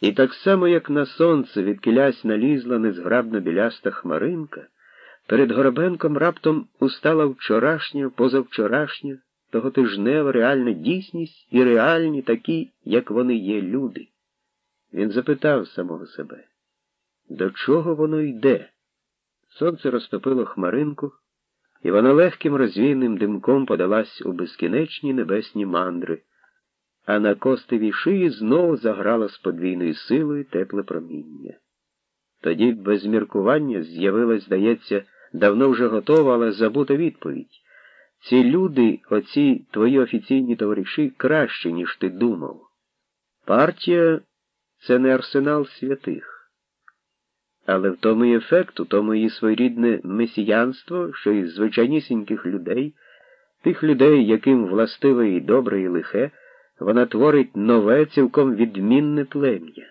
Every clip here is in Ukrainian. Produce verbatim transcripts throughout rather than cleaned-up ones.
І так само, як на сонце відкілясь налізла незграбно біляста хмаринка, перед Горобенком раптом устала вчорашня, позавчорашня, тоготижнева реальна дійсність і реальні такі, як вони є, люди. Він запитав самого себе, до чого воно йде? Сонце розтопило хмаринку, і вона легким розвійним димком подалась у безкінечні небесні мандри, а на костевій шиї знову заграло з подвійною силою тепле проміння. Тоді без міркування з'явилась, здається, давно вже готова, але забута відповідь. Ці люди, оці твої офіційні товариші, краще, ніж ти думав. Партія – це не арсенал святих. Але в тому і ефект, у тому і своєрідне месіянство, що із звичайнісіньких людей, тих людей, яким властиве і добре, і лихе, вона творить нове, цілком відмінне плем'я.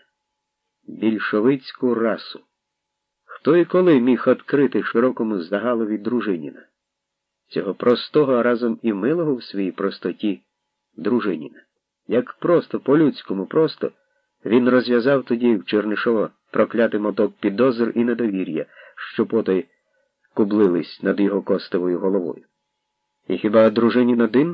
Більшовицьку расу. Хто і коли міг відкрити широкому загалові Дружиніна? Цього простого, а разом і милого в своїй простоті Дружиніна. Як просто, по-людському просто, він розв'язав тоді в Чернишова проклятий моток підозр і недовір'я, що потай кублились над його костовою головою. І хіба Дружинін один?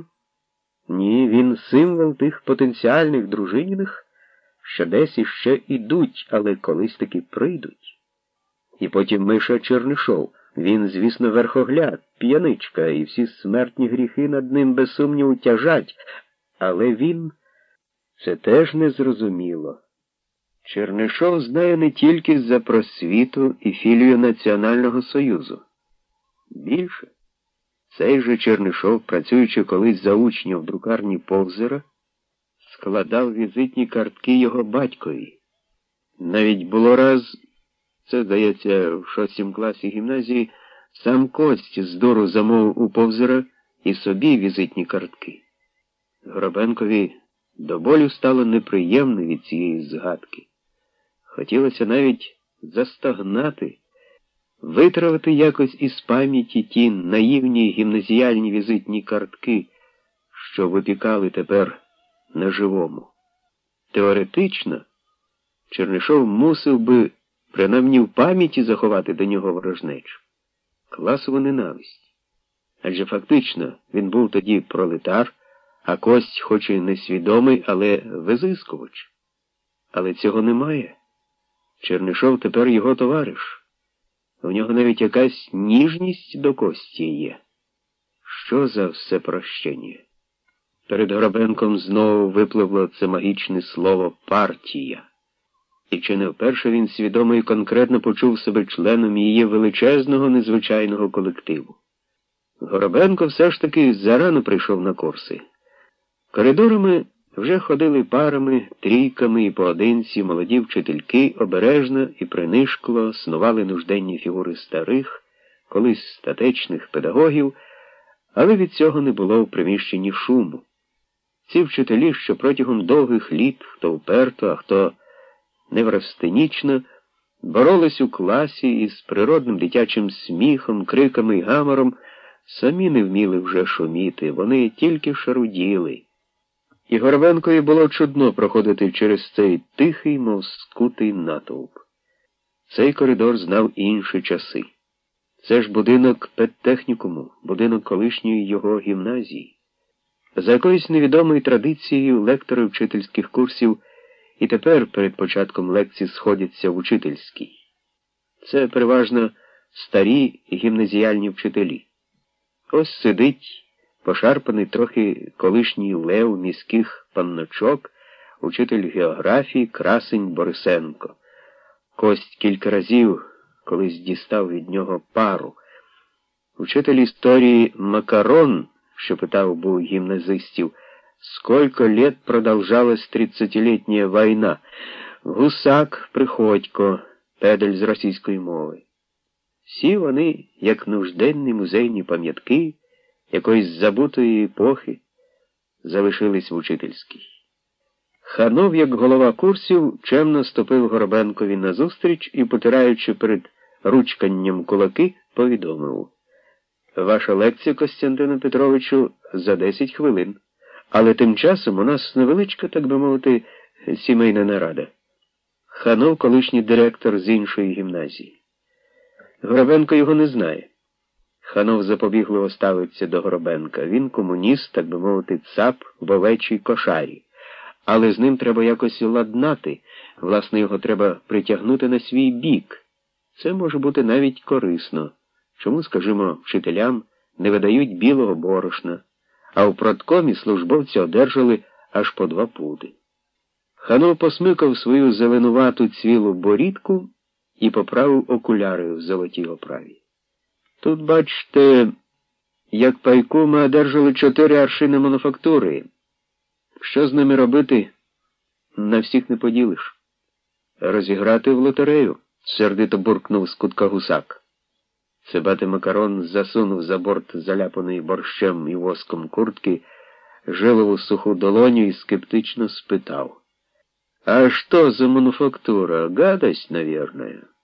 Ні, він символ тих потенціальних Дружиніних, що десь іще ідуть, але колись таки прийдуть. І потім Миша Чернишов. Він, звісно, верхогляд, п'яничка, і всі смертні гріхи над ним без сумніву тяжать, але він... Це теж незрозуміло. Чернишов знає не тільки за просвіту і філію Національного Союзу. Більше, цей же Чернишов, працюючи колись за учня в друкарні Повзера, складав візитні картки його батькові. Навіть було раз, це, здається, в шостім класі гімназії, сам Кость з дуру замовив у Повзера і собі візитні картки. Горобенкові до болю стало неприємно від цієї згадки. Хотілося навіть застогнати, витравити якось із пам'яті ті наївні гімназіальні візитні картки, що випікали тепер на живому. Теоретично, Чернишов мусив би принаймні в пам'яті заховати до нього ворожнечу, класову ненависть. Адже фактично він був тоді пролетар, а Кость, хоч і несвідомий, але визискувач. Але цього немає. Чернишов тепер його товариш. У нього навіть якась ніжність до Кості є. Що за всепрощення? Перед Горобенком знову випливло це магічне слово «партія». І чи не вперше він свідомо і конкретно почув себе членом її величезного незвичайного колективу. Горобенко все ж таки зарано прийшов на курси. Коридорами вже ходили парами, трійками і поодинці молоді вчительки, обережно і принишкло снували нужденні фігури старих, колись статечних педагогів, але від цього не було в приміщенні шуму. Ці вчителі, що протягом довгих літ, хто вперто, а хто неврастенічно, боролись у класі із природним дитячим сміхом, криками і гамором, самі не вміли вже шуміти, вони тільки шаруділи. І Горобенкові було чудно проходити через цей тихий, мов скутий натовп. Цей коридор знав інші часи. Це ж будинок педтехнікуму, будинок колишньої його гімназії. За якоюсь невідомою традицією лектори вчительських курсів і тепер перед початком лекцій сходяться в учительській. Це переважно старі гімназіальні вчителі. Ось сидить пошарпаний трохи колишній лев міських панночок, учитель географії Красень Борисенко. Кость кілька разів колись дістав від нього пару. Учитель історії Макарон, що питав був гімназистів, сколько лет продолжалась тридцатилетняя война. Гусак Приходько, педель з російської мови. Всі вони, як нужденні музейні пам'ятки якоїсь забутої епохи, залишились в учительській. Ханов, як голова курсів, чемно ступив Горобенкові назустріч і, потираючи перед ручканням кулаки, повідомив: «Ваша лекція, Костянтину Петровичу, за десять хвилин. Але тим часом у нас невеличка, так би мовити, сімейна нарада. Ханов, колишній директор з іншої гімназії. Горобенко його не знає. Ханов запобігливо ставиться до Горобенка. Він комуніст, так би мовити, цап в овечій кошарі. Але з ним треба якось ладнати, власне, його треба притягнути на свій бік. Це може бути навіть корисно. Чому, скажімо, вчителям не видають білого борошна, а в продкомі службовці одержали аж по два пуди. Ханов посмикав свою зеленувату цвілу борідку і поправив окуляри в золотій оправі. Тут, бачите, як пайку ми одержали чотири аршини мануфактури. Що з ними робити, на всіх не поділиш. Розіграти в лотерею, сердито буркнув з кутка гусак. Цибатий Макарон засунув за борт заляпаної борщем і воском куртки жилову суху долоню і скептично спитав. А що за мануфактура? Гадость, наверное.